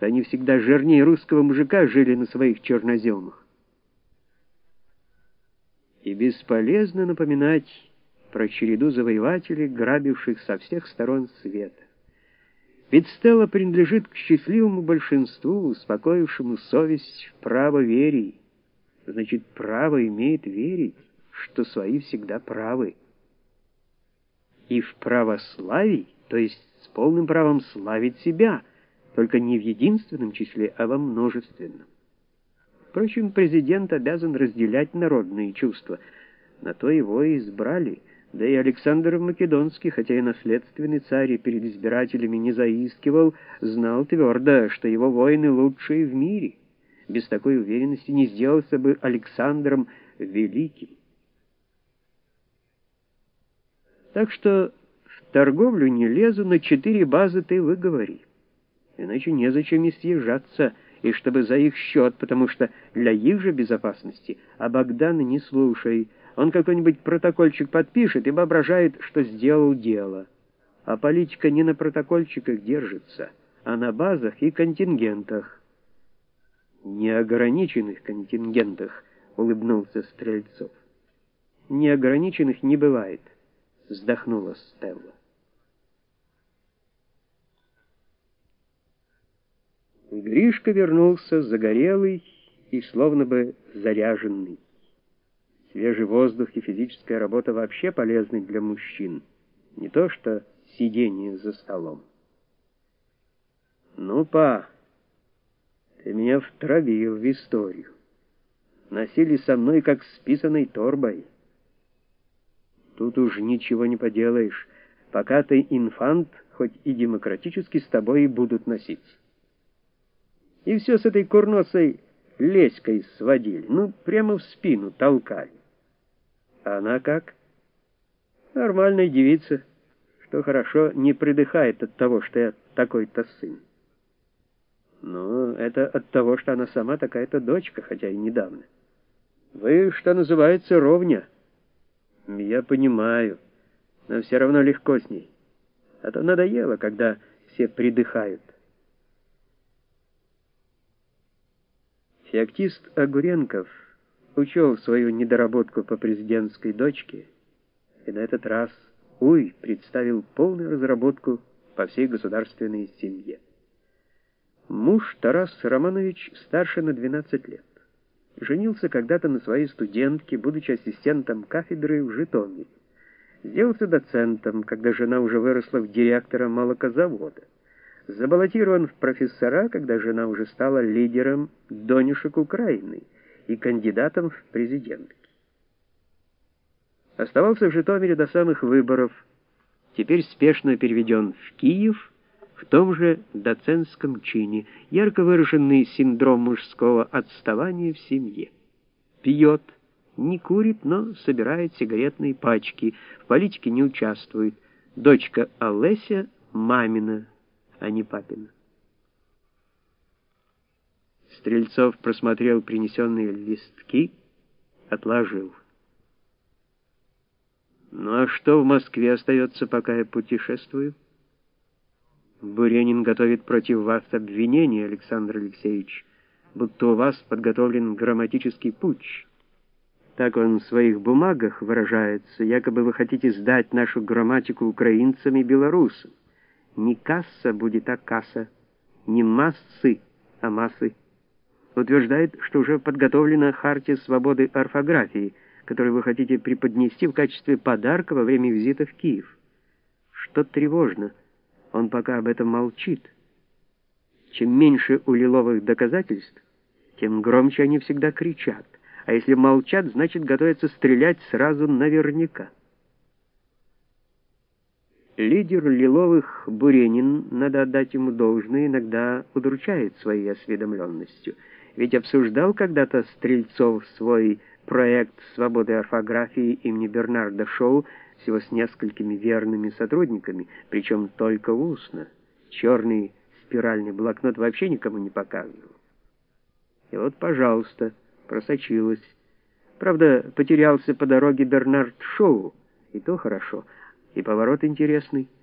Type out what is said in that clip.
что они всегда жирнее русского мужика жили на своих черноземах. И бесполезно напоминать про череду завоевателей, грабивших со всех сторон света. Ведь Стелла принадлежит к счастливому большинству, успокоившему совесть в правоверии. Значит, право имеет верить, что свои всегда правы. И в православии, то есть с полным правом славить себя, только не в единственном числе, а во множественном. Впрочем, президент обязан разделять народные чувства. На то его и избрали. Да и Александр Македонский, хотя и наследственный царь, и перед избирателями не заискивал, знал твердо, что его воины лучшие в мире. Без такой уверенности не сделался бы Александром Великим. Так что в торговлю не лезу, на 4 базы ты выговори. Иначе незачем и съезжаться, и чтобы за их счет, потому что для их же безопасности, а Богдана не слушай. Он какой-нибудь протокольчик подпишет и воображает, что сделал дело. А политика не на протокольчиках держится, а на базах и контингентах. Неограниченных контингентах, улыбнулся Стрельцов. Неограниченных не бывает, вздохнула Стелла. Гришка вернулся загорелый и словно бы заряженный. Свежий воздух и физическая работа вообще полезны для мужчин, не то что сидение за столом. Ну, па, ты меня втравил в историю. Носили со мной как с писаной торбой. Тут уж ничего не поделаешь. Пока ты инфант, хоть и демократически с тобой и будут носиться. И все с этой курносой Леськой сводили, ну, прямо в спину толкали. А она как? Нормальная девица, что хорошо не придыхает от того, что я такой-то сын. Но это от того, что она сама такая-то дочка, хотя и недавно. Вы, что называется, ровня. Я понимаю, но все равно легко с ней. А то надоело, когда все придыхают. Феоктист Огуренков учел свою недоработку по президентской дочке и на этот раз представил полную разработку по всей государственной семье. Муж Тарас Романович старше на 12 лет. Женился когда-то на своей студентке, будучи ассистентом кафедры в Житомире. Сделался доцентом, когда жена уже выросла в директора молокозавода. Забаллотирован в профессора, когда жена уже стала лидером Донюшек Украины и кандидатом в президентки. Оставался в Житомире до самых выборов, теперь спешно переведен в Киев, в том же доцентском чине, ярко выраженный синдром мужского отставания в семье. Пьет, не курит, но собирает сигаретные пачки, в политике не участвует. Дочка Олеся мамина, а не папина. Стрельцов просмотрел принесенные листки, отложил. Ну а что в Москве остается, пока я путешествую? Буренин готовит против вас обвинение, Александр Алексеевич, будто у вас подготовлен грамматический путч. Так он в своих бумагах выражается, якобы вы хотите сдать нашу грамматику украинцам и белорусам. Не касса будет, а касса, не массы, а массы. Утверждает, что уже подготовлена хартия свободы орфографии, которую вы хотите преподнести в качестве подарка во время визита в Киев. Что тревожно, он пока об этом молчит. Чем меньше у Лиловых доказательств, тем громче они всегда кричат. А если молчат, значит готовятся стрелять сразу наверняка. Лидер Лиловых Буренин, надо отдать ему должное, иногда удручает своей осведомленностью. Ведь обсуждал когда-то Стрельцов свой проект свободы орфографии имени Бернарда Шоу всего с несколькими верными сотрудниками, причем только устно. Черный спиральный блокнот вообще никому не показывал. И вот, пожалуйста, просочилось. Правда, потерялся по дороге Бернард Шоу, и то хорошо. И поворот интересный.